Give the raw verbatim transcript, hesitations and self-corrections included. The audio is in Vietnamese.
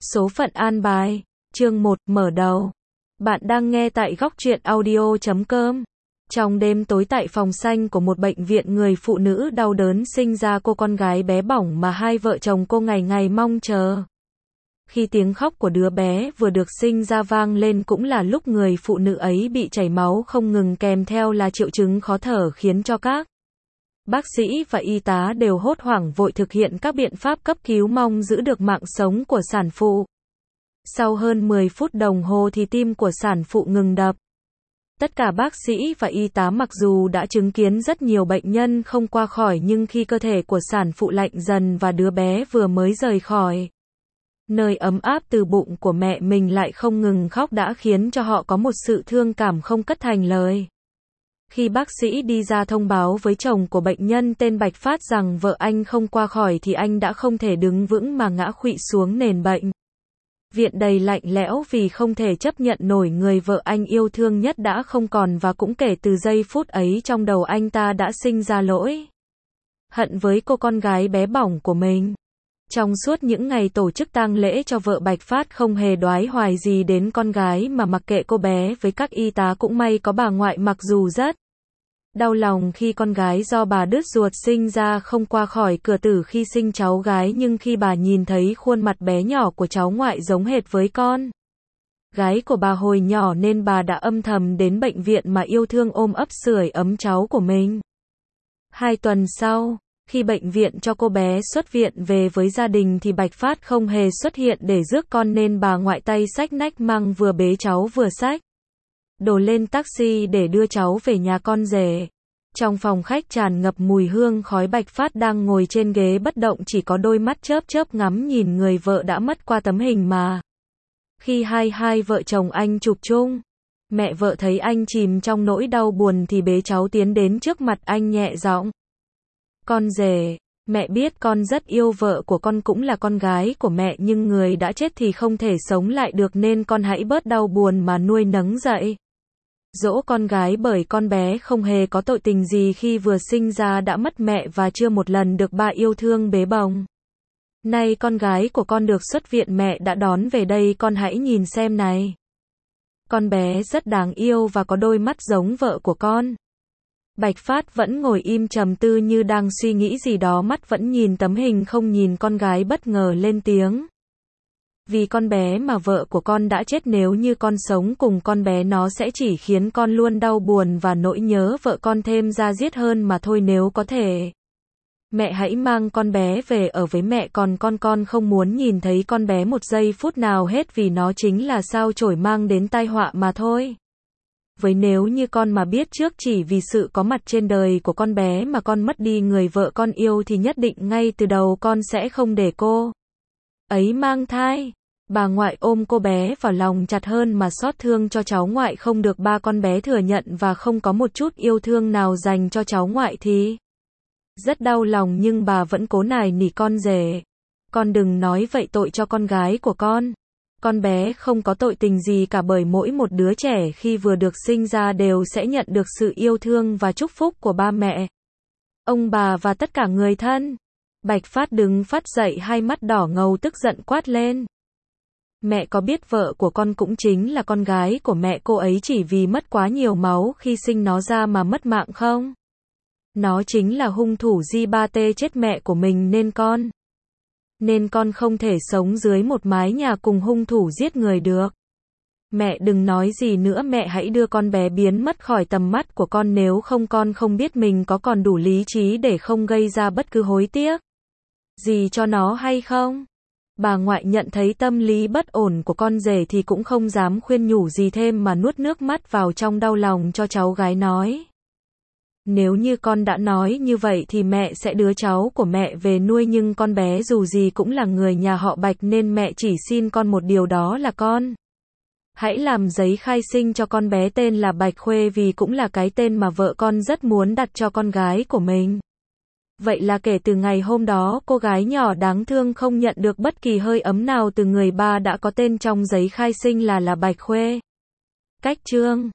Số phận an bài, chương một, mở đầu. Bạn đang nghe tại góc truyện audio chấm com. Trong đêm tối tại phòng xanh của một bệnh viện, người phụ nữ đau đớn sinh ra cô con gái bé bỏng mà hai vợ chồng cô ngày ngày mong chờ. Khi tiếng khóc của đứa bé vừa được sinh ra vang lên cũng là lúc người phụ nữ ấy bị chảy máu không ngừng, kèm theo là triệu chứng khó thở khiến cho các bác sĩ và y tá đều hốt hoảng vội thực hiện các biện pháp cấp cứu mong giữ được mạng sống của sản phụ. Sau hơn mười phút đồng hồ thì tim của sản phụ ngừng đập. Tất cả bác sĩ và y tá mặc dù đã chứng kiến rất nhiều bệnh nhân không qua khỏi, nhưng khi cơ thể của sản phụ lạnh dần và đứa bé vừa mới rời khỏi nơi ấm áp từ bụng của mẹ mình lại không ngừng khóc đã khiến cho họ có một sự thương cảm không cất thành lời. Khi bác sĩ đi ra thông báo với chồng của bệnh nhân tên Bạch Phát rằng vợ anh không qua khỏi thì anh đã không thể đứng vững mà ngã khuỵu xuống nền bệnh viện đầy lạnh lẽo vì không thể chấp nhận nổi người vợ anh yêu thương nhất đã không còn, và cũng kể từ giây phút ấy trong đầu anh ta đã sinh ra nỗi hận với cô con gái bé bỏng của mình. Trong suốt những ngày tổ chức tang lễ cho vợ, Bạch Phát không hề đoái hoài gì đến con gái mà mặc kệ cô bé với các y tá. Cũng may có bà ngoại, mặc dù rất đau lòng khi con gái do bà đứt ruột sinh ra không qua khỏi cửa tử khi sinh cháu gái, nhưng khi bà nhìn thấy khuôn mặt bé nhỏ của cháu ngoại giống hệt với con gái của bà hồi nhỏ nên bà đã âm thầm đến bệnh viện mà yêu thương ôm ấp sưởi ấm cháu của mình. Hai tuần sau, khi bệnh viện cho cô bé xuất viện về với gia đình thì Bạch Phát không hề xuất hiện để rước con, nên bà ngoại tay xách nách mang vừa bế cháu vừa xách đồ lên taxi để đưa cháu về nhà con rể. Trong phòng khách tràn ngập mùi hương khói, Bạch Phát đang ngồi trên ghế bất động, chỉ có đôi mắt chớp chớp ngắm nhìn người vợ đã mất qua tấm hình mà khi hai hai vợ chồng anh chụp chung. Mẹ vợ thấy anh chìm trong nỗi đau buồn thì bế cháu tiến đến trước mặt anh nhẹ giọng: "Con rể, mẹ biết con rất yêu vợ của con, cũng là con gái của mẹ, nhưng người đã chết thì không thể sống lại được, nên con hãy bớt đau buồn mà nuôi nấng dạy dỗ con gái, bởi con bé không hề có tội tình gì khi vừa sinh ra đã mất mẹ và chưa một lần được ba yêu thương bế bồng. Nay con gái của con được xuất viện, mẹ đã đón về đây, con hãy nhìn xem này. Con bé rất đáng yêu và có đôi mắt giống vợ của con." Bạch Phát vẫn ngồi im trầm tư như đang suy nghĩ gì đó, mắt vẫn nhìn tấm hình không nhìn con gái, bất ngờ lên tiếng: "Vì con bé mà vợ của con đã chết, nếu như con sống cùng con bé nó sẽ chỉ khiến con luôn đau buồn và nỗi nhớ vợ con thêm da diết hơn mà thôi. Nếu có thể, mẹ hãy mang con bé về ở với mẹ, còn con con không muốn nhìn thấy con bé một giây phút nào hết, vì nó chính là sao chổi mang đến tai họa mà thôi. Với nếu như con mà biết trước chỉ vì sự có mặt trên đời của con bé mà con mất đi người vợ con yêu thì nhất định ngay từ đầu con sẽ không để cô ấy mang thai." Bà ngoại ôm cô bé vào lòng chặt hơn mà xót thương cho cháu ngoại không được ba con bé thừa nhận và không có một chút yêu thương nào dành cho cháu ngoại thì rất đau lòng, nhưng bà vẫn cố nài nỉ: "Con rể, con đừng nói vậy, tội cho con gái của con. Con bé không có tội tình gì cả, bởi mỗi một đứa trẻ khi vừa được sinh ra đều sẽ nhận được sự yêu thương và chúc phúc của ba mẹ, ông bà và tất cả người thân." Bạch Phát đứng phát dậy, hai mắt đỏ ngầu tức giận quát lên: "Mẹ có biết vợ của con cũng chính là con gái của mẹ, cô ấy chỉ vì mất quá nhiều máu khi sinh nó ra mà mất mạng không? Nó chính là hung thủ gi ba tê chết mẹ của mình, nên con Nên con không thể sống dưới một mái nhà cùng hung thủ giết người được. Mẹ đừng nói gì nữa, mẹ hãy đưa con bé biến mất khỏi tầm mắt của con, nếu không con không biết mình có còn đủ lý trí để không gây ra bất cứ hối tiếc gì cho nó hay không." Bà ngoại nhận thấy tâm lý bất ổn của con rể thì cũng không dám khuyên nhủ gì thêm mà nuốt nước mắt vào trong, đau lòng cho cháu gái nói: "Nếu như con đã nói như vậy thì mẹ sẽ đưa cháu của mẹ về nuôi, nhưng con bé dù gì cũng là người nhà họ Bạch, nên mẹ chỉ xin con một điều, đó là con hãy làm giấy khai sinh cho con bé tên là Bạch Khuê, vì cũng là cái tên mà vợ con rất muốn đặt cho con gái của mình. Vậy là kể từ ngày hôm đó, cô gái nhỏ đáng thương không nhận được bất kỳ hơi ấm nào từ người ba đã có tên trong giấy khai sinh là là Bạch Khuê." Cách chương